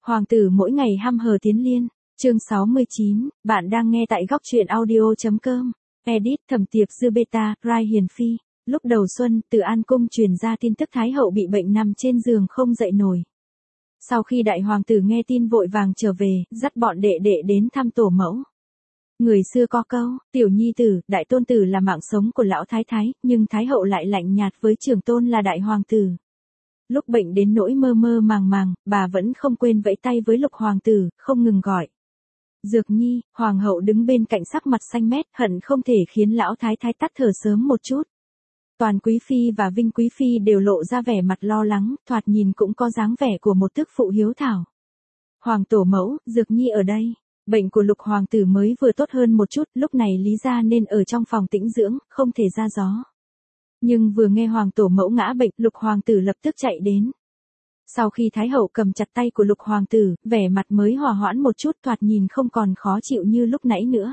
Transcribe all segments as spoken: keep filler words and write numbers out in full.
Hoàng tử mỗi ngày hăm hờ tiến liên, chương sáu mươi chín, bạn đang nghe tại góc truyện audio.com, edit thẩm tiệp dư beta, Rai Hiền Phi. Lúc đầu xuân, từ An Cung truyền ra tin tức Thái hậu bị bệnh nằm trên giường không dậy nổi. Sau khi đại hoàng tử nghe tin vội vàng trở về, dắt bọn đệ đệ đến thăm tổ mẫu. Người xưa có câu, tiểu nhi tử, đại tôn tử là mạng sống của lão thái thái, nhưng thái hậu lại lạnh nhạt với trưởng tôn là đại hoàng tử. Lúc bệnh đến nỗi mơ mơ màng màng, bà vẫn không quên vẫy tay với lục hoàng tử, không ngừng gọi. Dược nhi, hoàng hậu đứng bên cạnh sắc mặt xanh mét, hận không thể khiến lão thái thái tắt thở sớm một chút. Toàn quý phi và Vinh quý phi đều lộ ra vẻ mặt lo lắng, thoạt nhìn cũng có dáng vẻ của một tức phụ hiếu thảo. Hoàng tổ mẫu, Dược nhi ở đây. Bệnh của lục hoàng tử mới vừa tốt hơn một chút, lúc này lý ra nên ở trong phòng tĩnh dưỡng, không thể ra gió. Nhưng vừa nghe hoàng tổ mẫu ngã bệnh, lục hoàng tử lập tức chạy đến. Sau khi thái hậu cầm chặt tay của lục hoàng tử, vẻ mặt mới hòa hoãn một chút, thoạt nhìn không còn khó chịu như lúc nãy nữa.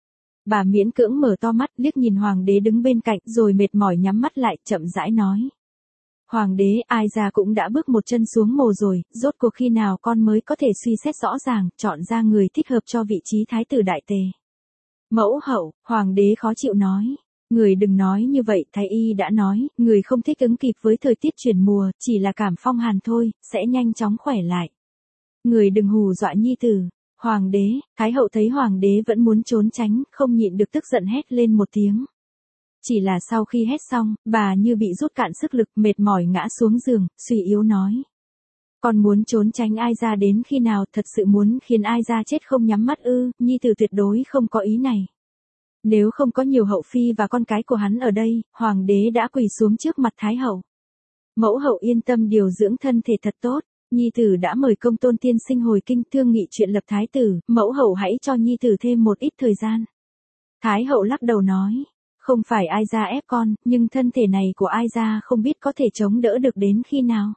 Bà miễn cưỡng mở to mắt, liếc nhìn hoàng đế đứng bên cạnh, rồi mệt mỏi nhắm mắt lại, chậm rãi nói. Hoàng đế, ai ra cũng đã bước một chân xuống mồ rồi, rốt cuộc khi nào con mới có thể suy xét rõ ràng, chọn ra người thích hợp cho vị trí thái tử đại tề. Mẫu hậu, hoàng đế khó chịu nói. Người đừng nói như vậy, thái y đã nói, người không thích ứng kịp với thời tiết chuyển mùa, chỉ là cảm phong hàn thôi, sẽ nhanh chóng khỏe lại. Người đừng hù dọa nhi tử. Hoàng đế, thái hậu thấy hoàng đế vẫn muốn trốn tránh, không nhịn được tức giận hét lên một tiếng. Chỉ là sau khi hét xong, bà như bị rút cạn sức lực, mệt mỏi ngã xuống giường, suy yếu nói. Còn muốn trốn tránh ai ra đến khi nào, thật sự muốn khiến ai ra chết không nhắm mắt ư, nhi tử tuyệt đối không có ý này. Nếu không có nhiều hậu phi và con cái của hắn ở đây, hoàng đế đã quỳ xuống trước mặt thái hậu. Mẫu hậu yên tâm điều dưỡng thân thể thật tốt, nhi tử đã mời công tôn tiên sinh hồi kinh thương nghị chuyện lập thái tử, mẫu hậu hãy cho nhi tử thêm một ít thời gian. Thái hậu lắc đầu nói. Không phải ai ra ép con, nhưng thân thể này của ai ra không biết có thể chống đỡ được đến khi nào.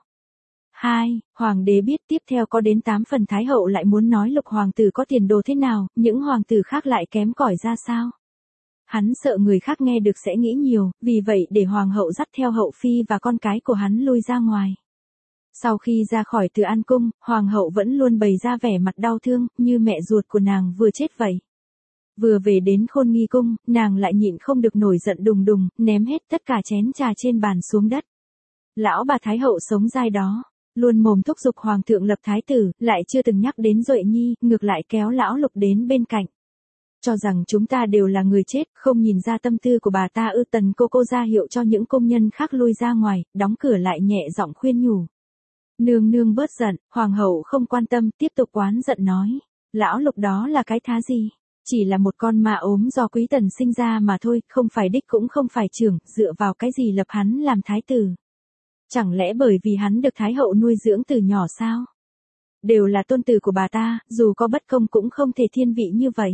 Hai, hoàng đế biết tiếp theo có đến tám phần thái hậu lại muốn nói lục hoàng tử có tiền đồ thế nào, những hoàng tử khác lại kém cỏi ra sao. Hắn sợ người khác nghe được sẽ nghĩ nhiều, vì vậy để hoàng hậu dắt theo hậu phi và con cái của hắn lui ra ngoài. Sau khi ra khỏi Từ An Cung, hoàng hậu vẫn luôn bày ra vẻ mặt đau thương, như mẹ ruột của nàng vừa chết vậy. Vừa về đến Khôn Nghi Cung, nàng lại nhịn không được nổi giận đùng đùng, ném hết tất cả chén trà trên bàn xuống đất. Lão bà Thái hậu sống dai đó, luôn mồm thúc giục hoàng thượng lập thái tử, lại chưa từng nhắc đến Duệ Nhi, ngược lại kéo lão Lục đến bên cạnh. Cho rằng chúng ta đều là người chết, không nhìn ra tâm tư của bà ta ư. Tần cô cô ra hiệu cho những công nhân khác lui ra ngoài, đóng cửa lại nhẹ giọng khuyên nhủ. Nương nương bớt giận, hoàng hậu không quan tâm, tiếp tục oán giận nói. Lão Lục đó là cái thá gì? Chỉ là một con ma ốm do quý tần sinh ra mà thôi, không phải đích cũng không phải trưởng, dựa vào cái gì lập hắn làm thái tử. Chẳng lẽ bởi vì hắn được thái hậu nuôi dưỡng từ nhỏ sao? Đều là tôn tử của bà ta, dù có bất công cũng không thể thiên vị như vậy.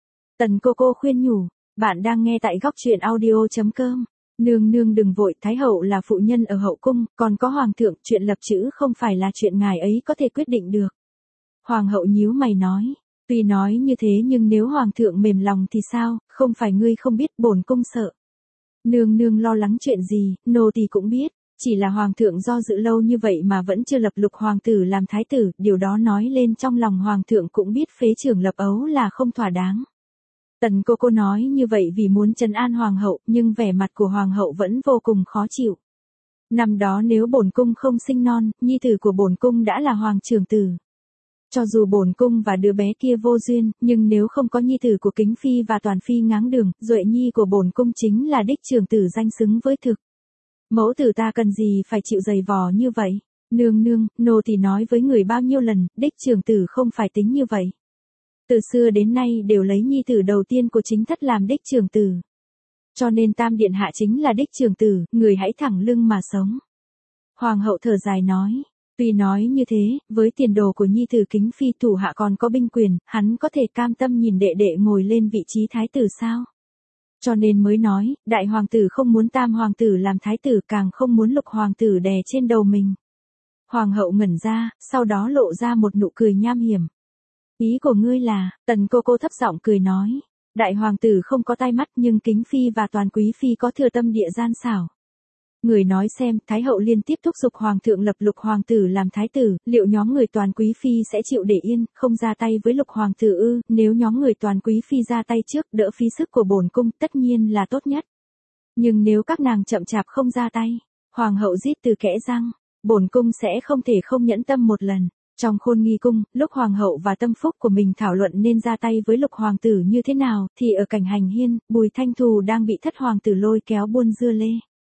Tần cô cô khuyên nhủ, bạn đang nghe tại góc truyện audio.com. Nương nương đừng vội, thái hậu là phụ nhân ở hậu cung, còn có hoàng thượng, chuyện lập chữ không phải là chuyện ngài ấy có thể quyết định được. Hoàng hậu nhíu mày nói. Tuy nói như thế nhưng nếu hoàng thượng mềm lòng thì sao, không phải ngươi không biết, bổn cung sợ. Nương nương lo lắng chuyện gì, nô tỳ cũng biết, chỉ là hoàng thượng do dự lâu như vậy mà vẫn chưa lập lục hoàng tử làm thái tử, điều đó nói lên trong lòng hoàng thượng cũng biết phế trưởng lập ấu là không thỏa đáng. Tần cô cô nói như vậy vì muốn trấn an hoàng hậu, nhưng vẻ mặt của hoàng hậu vẫn vô cùng khó chịu. Năm đó nếu bổn cung không sinh non, nhi tử của bổn cung đã là hoàng trưởng tử. Cho dù bổn cung và đứa bé kia vô duyên, nhưng nếu không có nhi tử của Kính Phi và Toàn Phi ngáng đường, Duệ Nhi của bổn cung chính là đích trưởng tử danh xứng với thực. Mẫu tử ta cần gì phải chịu dày vò như vậy? Nương nương, nô tỳ nói với người bao nhiêu lần, đích trưởng tử không phải tính như vậy. Từ xưa đến nay đều lấy nhi tử đầu tiên của chính thất làm đích trưởng tử. Cho nên Tam Điện Hạ chính là đích trưởng tử, người hãy thẳng lưng mà sống. Hoàng hậu thở dài nói. Tuy nói như thế, với tiền đồ của nhi tử Kính Phi thủ hạ còn có binh quyền, hắn có thể cam tâm nhìn đệ đệ ngồi lên vị trí thái tử sao? Cho nên mới nói, đại hoàng tử không muốn tam hoàng tử làm thái tử, càng không muốn lục hoàng tử đè trên đầu mình. Hoàng hậu ngẩn ra, sau đó lộ ra một nụ cười nham hiểm. Ý của ngươi là, tần cô cô thấp giọng cười nói, đại hoàng tử không có tai mắt nhưng Kính Phi và Toàn Quý Phi có thừa tâm địa gian xảo. Người nói xem, Thái hậu liên tiếp thúc giục hoàng thượng lập Lục hoàng tử làm thái tử, liệu nhóm người toàn quý phi sẽ chịu để yên, không ra tay với Lục hoàng tử ư? Nếu nhóm người toàn quý phi ra tay trước, đỡ phí sức của bổn cung, tất nhiên là tốt nhất. Nhưng nếu các nàng chậm chạp không ra tay, hoàng hậu rít từ kẽ răng, bổn cung sẽ không thể không nhẫn tâm một lần. Trong khôn nghi cung, lúc hoàng hậu và tâm phúc của mình thảo luận nên ra tay với Lục hoàng tử như thế nào, thì ở cảnh hành hiên, Bùi Thanh Thù đang bị thất hoàng tử lôi kéo buôn dưa lê.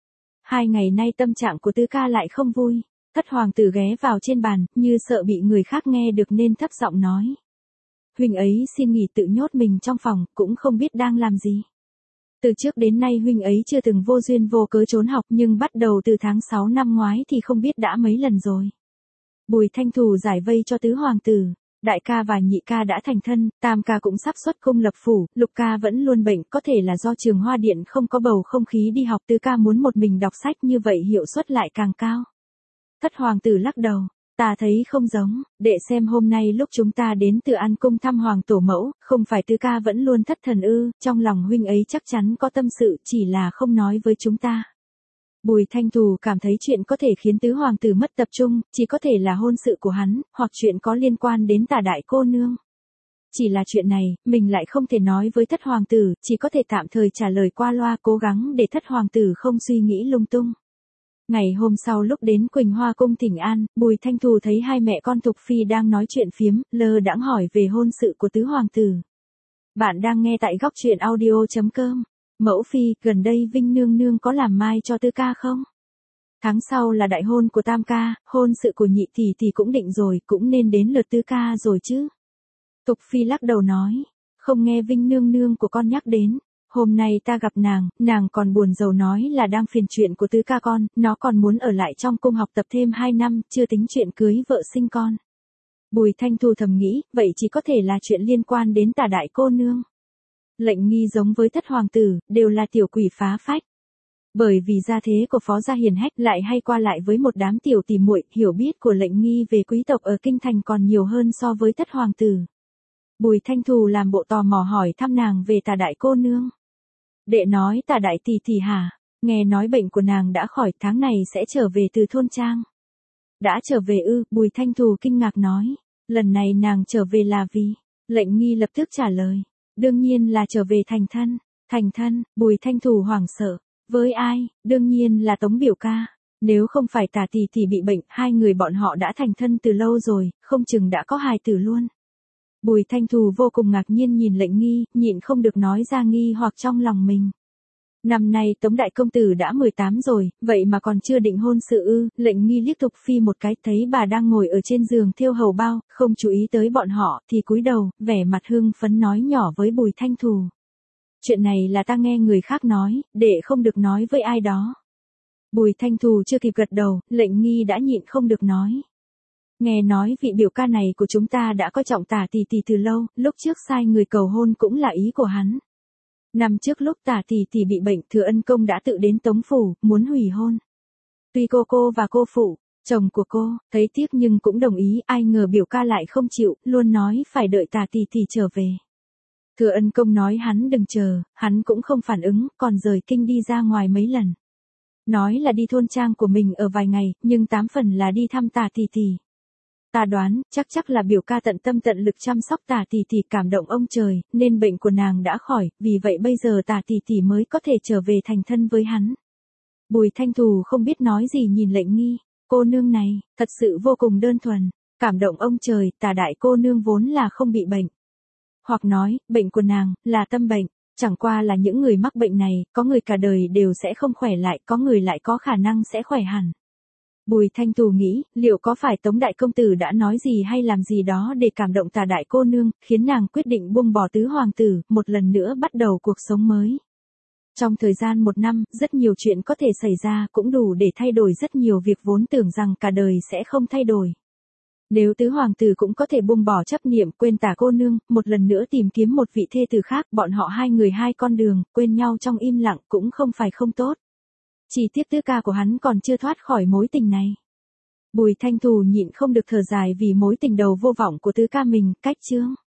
Hai ngày nay tâm trạng của Tứ ca lại không vui, thất hoàng tử ghé vào trên bàn, như sợ bị người khác nghe được nên thấp giọng nói. Huynh ấy xin nghỉ tự nhốt mình trong phòng, cũng không biết đang làm gì. Từ trước đến nay huynh ấy chưa từng vô duyên vô cớ trốn học, nhưng bắt đầu từ tháng sáu năm ngoái thì không biết đã mấy lần rồi. Bùi Thanh Thù giải vây cho tứ hoàng tử, đại ca và nhị ca đã thành thân, tam ca cũng sắp xuất cung lập phủ, lục ca vẫn luôn bệnh, có thể là do trường Hoa Điện không có bầu không khí đi học, tứ ca muốn một mình đọc sách như vậy hiệu suất lại càng cao. Thất hoàng tử lắc đầu, ta thấy không giống, để xem hôm nay lúc chúng ta đến Từ An cung thăm hoàng tổ mẫu, không phải tứ ca vẫn luôn thất thần ư? Trong lòng huynh ấy chắc chắn có tâm sự, chỉ là không nói với chúng ta. Bùi Thanh Thù cảm thấy chuyện có thể khiến tứ hoàng tử mất tập trung, chỉ có thể là hôn sự của hắn, hoặc chuyện có liên quan đến Tả đại cô nương. Chỉ là chuyện này, mình lại không thể nói với thất hoàng tử, chỉ có thể tạm thời trả lời qua loa, cố gắng để thất hoàng tử không suy nghĩ lung tung. Ngày hôm sau lúc đến Quỳnh Hoa cung thỉnh an, Bùi Thanh Thù thấy hai mẹ con Thục Phi đang nói chuyện phiếm, lơ đãng hỏi về hôn sự của tứ hoàng tử. Bạn đang nghe tại góc truyện audio chấm com. Mẫu phi, gần đây Vinh nương nương có làm mai cho tứ ca không? Tháng sau là đại hôn của tam ca, hôn sự của nhị tỷ tỷ cũng định rồi, cũng nên đến lượt tứ ca rồi chứ. Thục Phi lắc đầu nói, không nghe Vinh nương nương của con nhắc đến. Hôm nay ta gặp nàng, nàng còn buồn rầu nói là đang phiền chuyện của tứ ca con, nó còn muốn ở lại trong cung học tập thêm hai năm, chưa tính chuyện cưới vợ sinh con. Bùi Thanh Thù thầm nghĩ, vậy chỉ có thể là chuyện liên quan đến Tả đại cô nương. Lệnh Nghi giống với thất hoàng tử, đều là tiểu quỷ phá phách. Bởi vì gia thế của Phó gia hiền hách lại hay qua lại với một đám tiểu tỉ muội, hiểu biết của Lệnh Nghi về quý tộc ở kinh thành còn nhiều hơn so với thất hoàng tử. Bùi Thanh Thù làm bộ tò mò hỏi thăm nàng về Tả đại cô nương. Đệ nói Tả đại tỷ tỷ hả? Nghe nói bệnh của nàng đã khỏi, tháng này sẽ trở về từ thôn trang. Đã trở về ư? Bùi Thanh Thù kinh ngạc nói. Lần này nàng trở về là vì? Lệnh Nghi lập tức trả lời. Đương nhiên là trở về thành thân. Thành thân? Bùi Thanh Thù hoảng sợ. Với ai? Đương nhiên là Tống biểu ca. Nếu không phải Tả tỷ tỷ bị bệnh, hai người bọn họ đã thành thân từ lâu rồi, không chừng đã có hài tử luôn. Bùi Thanh Thù vô cùng ngạc nhiên nhìn Lệnh Nghi, nhịn không được nói ra nghi hoặc trong lòng mình. Năm nay Tống đại công tử đã mười tám rồi, vậy mà còn chưa định hôn sự ư? Lệnh Nghi liếc Thục Phi một cái, thấy bà đang ngồi ở trên giường thêu hầu bao, không chú ý tới bọn họ, thì cúi đầu, vẻ mặt hưng phấn nói nhỏ với Bùi Thanh Thù. Chuyện này là ta nghe người khác nói, để không được nói với ai đó. Bùi Thanh Thù chưa kịp gật đầu, Lệnh Nghi đã nhịn không được nói. Nghe nói vị biểu ca này của chúng ta đã coi trọng Tả tỷ tỷ từ lâu, lúc trước sai người cầu hôn cũng là ý của hắn. Năm trước lúc Tả tỷ tỷ bị bệnh, Thừa Ân công đã tự đến Tống phủ, muốn hủy hôn. Tuy cô cô và cô phụ, chồng của cô, thấy tiếc nhưng cũng đồng ý, ai ngờ biểu ca lại không chịu, luôn nói phải đợi Tả tỷ tỷ trở về. Thừa Ân công nói hắn đừng chờ, hắn cũng không phản ứng, còn rời kinh đi ra ngoài mấy lần. Nói là đi thôn trang của mình ở vài ngày, nhưng tám phần là đi thăm Tả tỷ tỷ. Ta đoán, chắc chắc là biểu ca tận tâm tận lực chăm sóc Tả tỷ tỷ, cảm động ông trời, nên bệnh của nàng đã khỏi, vì vậy bây giờ Tả tỷ tỷ mới có thể trở về thành thân với hắn. Bùi Thanh Thù không biết nói gì nhìn Lệnh Nghi, cô nương này, thật sự vô cùng đơn thuần, cảm động ông trời, Tả đại cô nương vốn là không bị bệnh. Hoặc nói, bệnh của nàng, là tâm bệnh, chẳng qua là những người mắc bệnh này, có người cả đời đều sẽ không khỏe lại, có người lại có khả năng sẽ khỏe hẳn. Bùi Thanh Thù nghĩ, liệu có phải Tống đại công tử đã nói gì hay làm gì đó để cảm động Tả đại cô nương, khiến nàng quyết định buông bỏ tứ hoàng tử, một lần nữa bắt đầu cuộc sống mới. Trong thời gian một năm, rất nhiều chuyện có thể xảy ra, cũng đủ để thay đổi rất nhiều việc vốn tưởng rằng cả đời sẽ không thay đổi. Nếu tứ hoàng tử cũng có thể buông bỏ chấp niệm, quên Tả cô nương, một lần nữa tìm kiếm một vị thê tử khác, bọn họ hai người hai con đường, quên nhau trong im lặng cũng không phải không tốt. Chỉ tiếc tứ ca của hắn còn chưa thoát khỏi mối tình này. Bùi Thanh Thù nhịn không được thở dài vì mối tình đầu vô vọng của tứ ca mình, cách chướng.